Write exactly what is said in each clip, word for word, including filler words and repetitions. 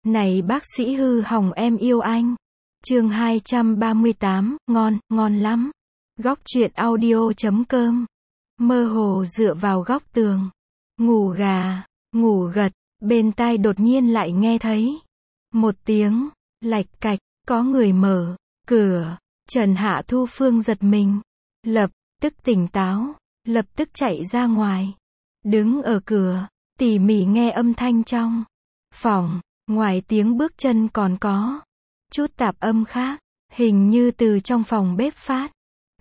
Này bác sĩ hư hỏng em yêu anh. Chương hai trăm ba mươi tám, ngon, ngon lắm. Góc truyện audio chấm com. Mơ hồ dựa vào góc tường. Ngủ gà, ngủ gật, bên tai đột nhiên lại nghe thấy một tiếng, lạch cạch, có người mở cửa. Trần Hạ Thu Phương giật mình, lập tức tỉnh táo, lập tức chạy ra ngoài. Đứng ở cửa, tỉ mỉ nghe âm thanh trong phòng. Ngoài tiếng bước chân còn có chút tạp âm khác, hình như từ trong phòng bếp phát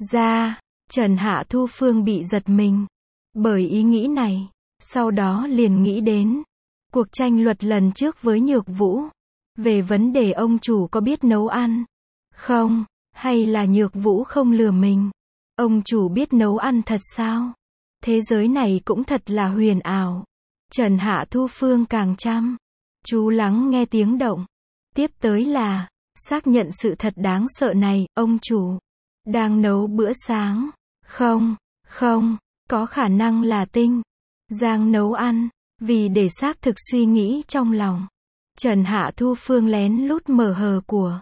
ra. Trần Hạ Thu Phương bị giật mình bởi ý nghĩ này, sau đó liền nghĩ đến cuộc tranh luận lần trước với Nhược Vũ, về vấn đề ông chủ có biết nấu ăn không, hay là Nhược Vũ không lừa mình. Ông chủ biết nấu ăn thật sao? Thế giới này cũng thật là huyền ảo. Trần Hạ Thu Phương càng chăm chú lắng nghe tiếng động. Tiếp tới là xác nhận sự thật đáng sợ này, ông chủ đang nấu bữa sáng. Không, không, có khả năng là Tinh Giang nấu ăn. Vì để xác thực suy nghĩ trong lòng, Trần Hạ Thu Phương lén lút mở hờ của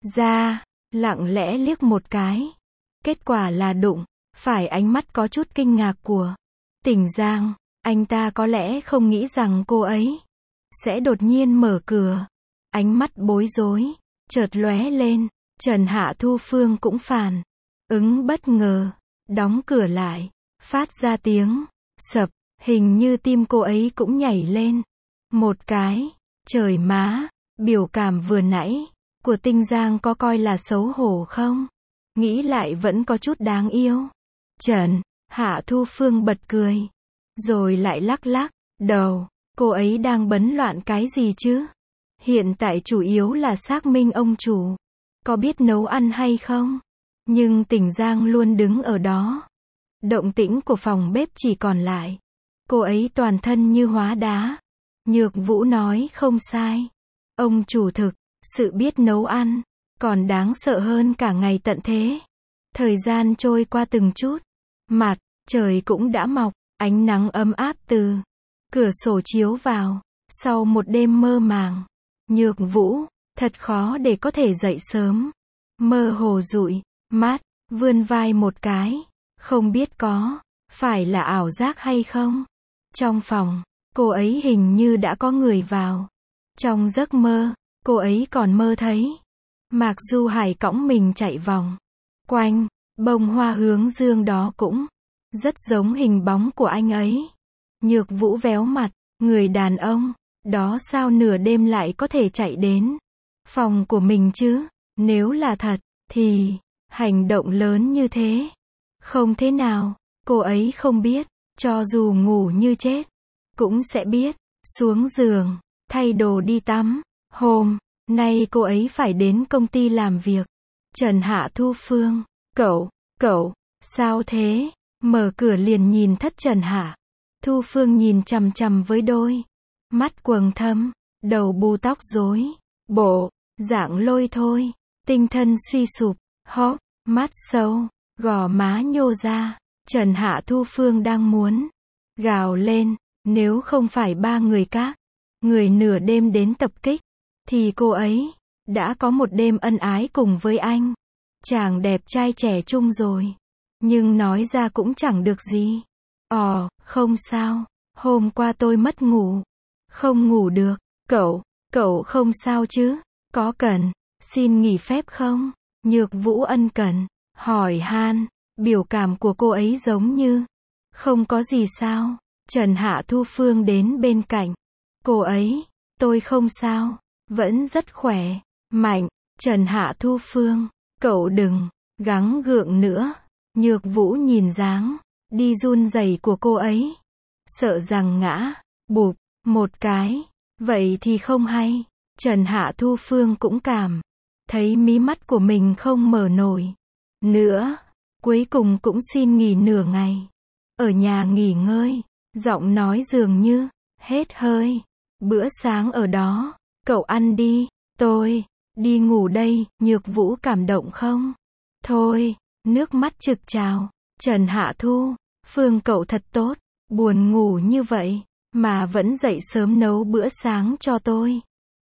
ra, lặng lẽ liếc một cái. Kết quả là đụng phải ánh mắt có chút kinh ngạc của Tỉnh Giang. Anh ta có lẽ không nghĩ rằng cô ấy sẽ đột nhiên mở cửa. Ánh mắt bối rối chợt lóe lên. Trần Hạ Thu Phương cũng phản ứng bất ngờ, đóng cửa lại, phát ra tiếng sập, hình như tim cô ấy cũng nhảy lên một cái. Trời má, biểu cảm vừa nãy của Tinh Giang có coi là xấu hổ không? Nghĩ lại vẫn có chút đáng yêu. Trần Hạ Thu Phương bật cười, rồi lại lắc lắc đầu. Cô ấy đang bấn loạn cái gì chứ? Hiện tại chủ yếu là xác minh ông chủ có biết nấu ăn hay không. Nhưng Tỉnh Giang luôn đứng ở đó. Động tĩnh của phòng bếp chỉ còn lại cô ấy toàn thân như hóa đá. Nhược Vũ nói không sai. Ông chủ thực sự biết nấu ăn, còn đáng sợ hơn cả ngày tận thế. Thời gian trôi qua từng chút, mặt trời cũng đã mọc, ánh nắng ấm áp từ cửa sổ chiếu vào. Sau một đêm mơ màng, Nhược Vũ thật khó để có thể dậy sớm. Mơ hồ dụi mắt, vươn vai một cái, không biết có phải là ảo giác hay không. Trong phòng, cô ấy hình như đã có người vào. Trong giấc mơ, cô ấy còn mơ thấy Mạc Du Hải cõng mình chạy vòng quanh bông hoa hướng dương, đó cũng rất giống hình bóng của anh ấy. Nhược Vũ véo mặt, người đàn ông đó sao nửa đêm lại có thể chạy đến phòng của mình chứ? Nếu là thật thì hành động lớn như thế không thế nào cô ấy không biết. Cho dù ngủ như chết cũng sẽ biết. Xuống giường, thay đồ đi tắm. Hôm nay cô ấy phải đến công ty làm việc. Trần Hạ Thu Phương, cậu, cậu, sao thế? Mở cửa liền nhìn thất Trần Hạ Thu Phương nhìn chằm chằm với đôi mắt quầng thâm, đầu bù tóc rối, bộ dạng lôi thôi, tinh thần suy sụp, hốc mắt sâu, gò má nhô ra. Trần Hạ Thu Phương đang muốn gào lên, nếu không phải ba người các người nửa đêm đến tập kích, thì cô ấy đã có một đêm ân ái cùng với anh chàng đẹp trai trẻ trung rồi. Nhưng nói ra cũng chẳng được gì. Ồ, không sao, hôm qua tôi mất ngủ, không ngủ được. Cậu, cậu không sao chứ? Có cần xin nghỉ phép không? Nhược Vũ ân cần hỏi han. Biểu cảm của cô ấy giống như không có gì sao. Trần Hạ Thu Phương đến bên cạnh cô ấy. Tôi không sao, vẫn rất khỏe, mạnh. Trần Hạ Thu Phương, cậu đừng gắng gượng nữa. Nhược Vũ nhìn dáng đi run rẩy của cô ấy, sợ rằng ngã bụp một cái, vậy thì không hay. Trần Hạ Thu Phương cũng cảm thấy mí mắt của mình không mở nổi nữa. Cuối cùng cũng xin nghỉ nửa ngày ở nhà nghỉ ngơi. Giọng nói dường như hết hơi. Bữa sáng ở đó, cậu ăn đi, tôi đi ngủ đây. Nhược Vũ cảm động không thôi, nước mắt trực trào. Trần Hạ Thu Phương, cậu thật tốt, buồn ngủ như vậy mà vẫn dậy sớm nấu bữa sáng cho tôi.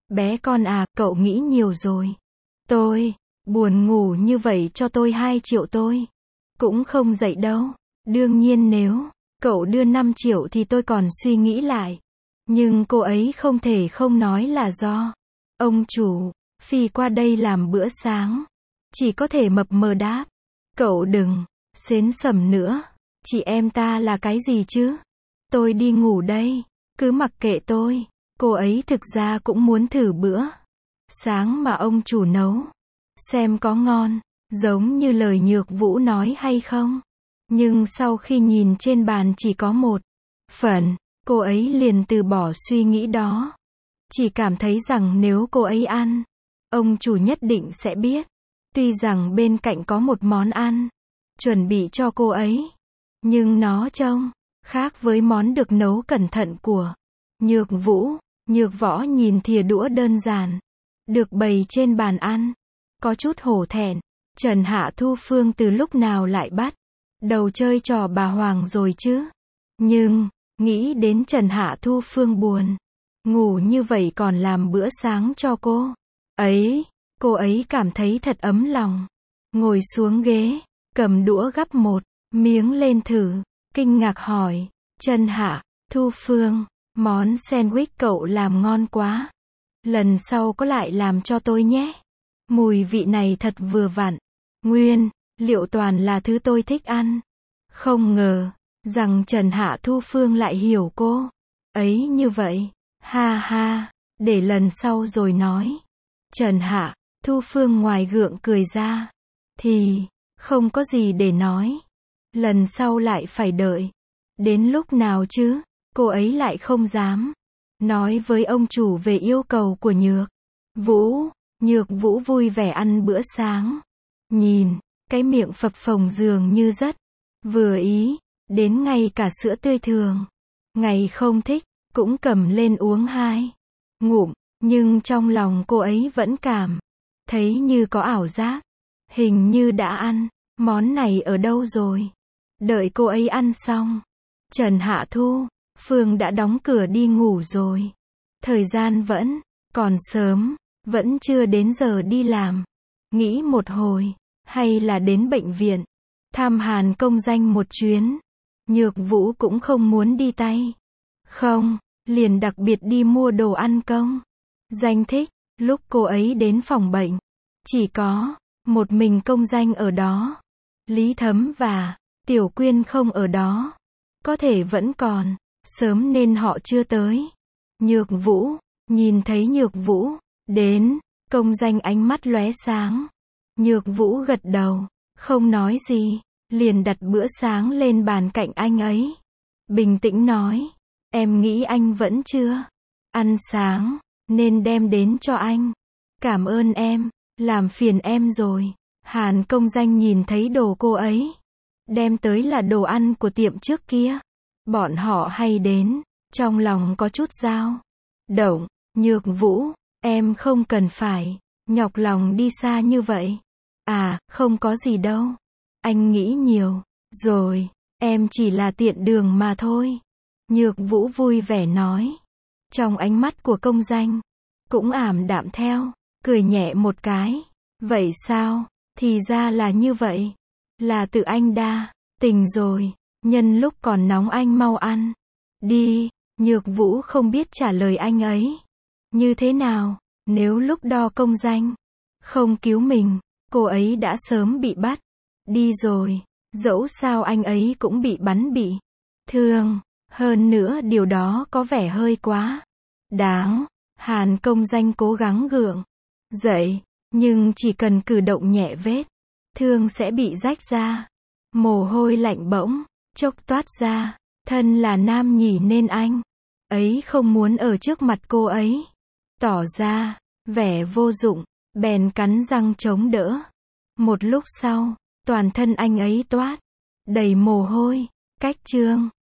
Bé con à, cậu nghĩ nhiều rồi. Tôi, buồn ngủ như vậy cho tôi hai triệu tôi cũng không dậy đâu. Đương nhiên nếu cậu đưa năm triệu thì tôi còn suy nghĩ lại. Nhưng cô ấy không thể không nói là do ông chủ Phi qua đây làm bữa sáng. Chỉ có thể mập mờ đáp. Cậu đừng xến sẩm nữa. Chị em ta là cái gì chứ? Tôi đi ngủ đây. Cứ mặc kệ tôi. Cô ấy thực ra cũng muốn thử bữa sáng mà ông chủ nấu. Xem có ngon, giống như lời Nhược Vũ nói hay không. Nhưng sau khi nhìn trên bàn chỉ có một phần, cô ấy liền từ bỏ suy nghĩ đó. Chỉ cảm thấy rằng nếu cô ấy ăn, ông chủ nhất định sẽ biết. Tuy rằng bên cạnh có một món ăn chuẩn bị cho cô ấy, nhưng nó trông khác với món được nấu cẩn thận của Nhược Vũ. Nhược Võ nhìn thìa đũa đơn giản được bày trên bàn ăn, có chút hổ thẹn. Trần Hạ Thu Phương từ lúc nào lại bắt đầu chơi trò bà Hoàng rồi chứ? Nhưng nghĩ đến Trần Hạ Thu Phương buồn ngủ như vậy còn làm bữa sáng cho cô ấy, cô ấy cảm thấy thật ấm lòng. Ngồi xuống ghế, cầm đũa gắp một miếng lên thử, kinh ngạc hỏi, Trần Hạ Thu Phương, món sandwich cậu làm ngon quá. Lần sau có lại làm cho tôi nhé. Mùi vị này thật vừa vặn. Nguyên liệu toàn là thứ tôi thích ăn. Không ngờ rằng Trần Hạ Thu Phương lại hiểu cô ấy như vậy. Ha ha, để lần sau rồi nói. Trần Hạ Thu Phương ngoài gượng cười ra thì không có gì để nói. Lần sau lại phải đợi đến lúc nào chứ? Cô ấy lại không dám nói với ông chủ về yêu cầu của Nhược Vũ. Nhược Vũ vui vẻ ăn bữa sáng. Nhìn cái miệng phập phồng dường như rất vừa ý, đến ngay cả sữa tươi thường ngày không thích cũng cầm lên uống hai ngụm, nhưng trong lòng cô ấy vẫn cảm thấy như có ảo giác. Hình như đã ăn món này ở đâu rồi. Đợi cô ấy ăn xong, Trần Hạ Thu Phương đã đóng cửa đi ngủ rồi. Thời gian vẫn còn sớm, vẫn chưa đến giờ đi làm. Nghĩ một hồi, hay là đến bệnh viện thăm Hàn Công Danh một chuyến. Nhược Vũ cũng không muốn đi tay không, liền đặc biệt đi mua đồ ăn Công Danh thích. Lúc cô ấy đến phòng bệnh, chỉ có một mình Công Danh ở đó. Lý Thấm và Tiểu Quyên không ở đó. Có thể vẫn còn sớm nên họ chưa tới. Nhược Vũ nhìn thấy Nhược Vũ đến, Công Danh ánh mắt lóe sáng. Nhược Vũ gật đầu, không nói gì, liền đặt bữa sáng lên bàn cạnh anh ấy. Bình tĩnh nói, em nghĩ anh vẫn chưa ăn sáng, nên đem đến cho anh. Cảm ơn em, làm phiền em rồi. Hàn Công Danh nhìn thấy đồ cô ấy đem tới là đồ ăn của tiệm trước kia bọn họ hay đến, trong lòng có chút dao động. Nhược Vũ, em không cần phải nhọc lòng đi xa như vậy. À, không có gì đâu. Anh nghĩ nhiều rồi, em chỉ là tiện đường mà thôi. Nhược Vũ vui vẻ nói. Trong ánh mắt của Công Danh cũng ảm đạm theo, cười nhẹ một cái. Vậy sao? Thì ra là như vậy. Là tự anh đa tình rồi. Nhân lúc còn nóng anh mau ăn đi. Nhược Vũ không biết trả lời anh ấy như thế nào. Nếu lúc đó Công Danh không cứu mình, cô ấy đã sớm bị bắt đi rồi. Dẫu sao anh ấy cũng bị bắn bị thương. Hơn nữa điều đó có vẻ hơi quá đáng. Hàn Công Danh cố gắng gượng dậy, nhưng chỉ cần cử động nhẹ vết thương sẽ bị rách ra. Mồ hôi lạnh bỗng chốc toát ra. Thân là nam nhỉ nên anh ấy không muốn ở trước mặt cô ấy tỏ ra vẻ vô dụng, bèn cắn răng chống đỡ. Một lúc sau, toàn thân anh ấy toát đầy mồ hôi. Cách Trương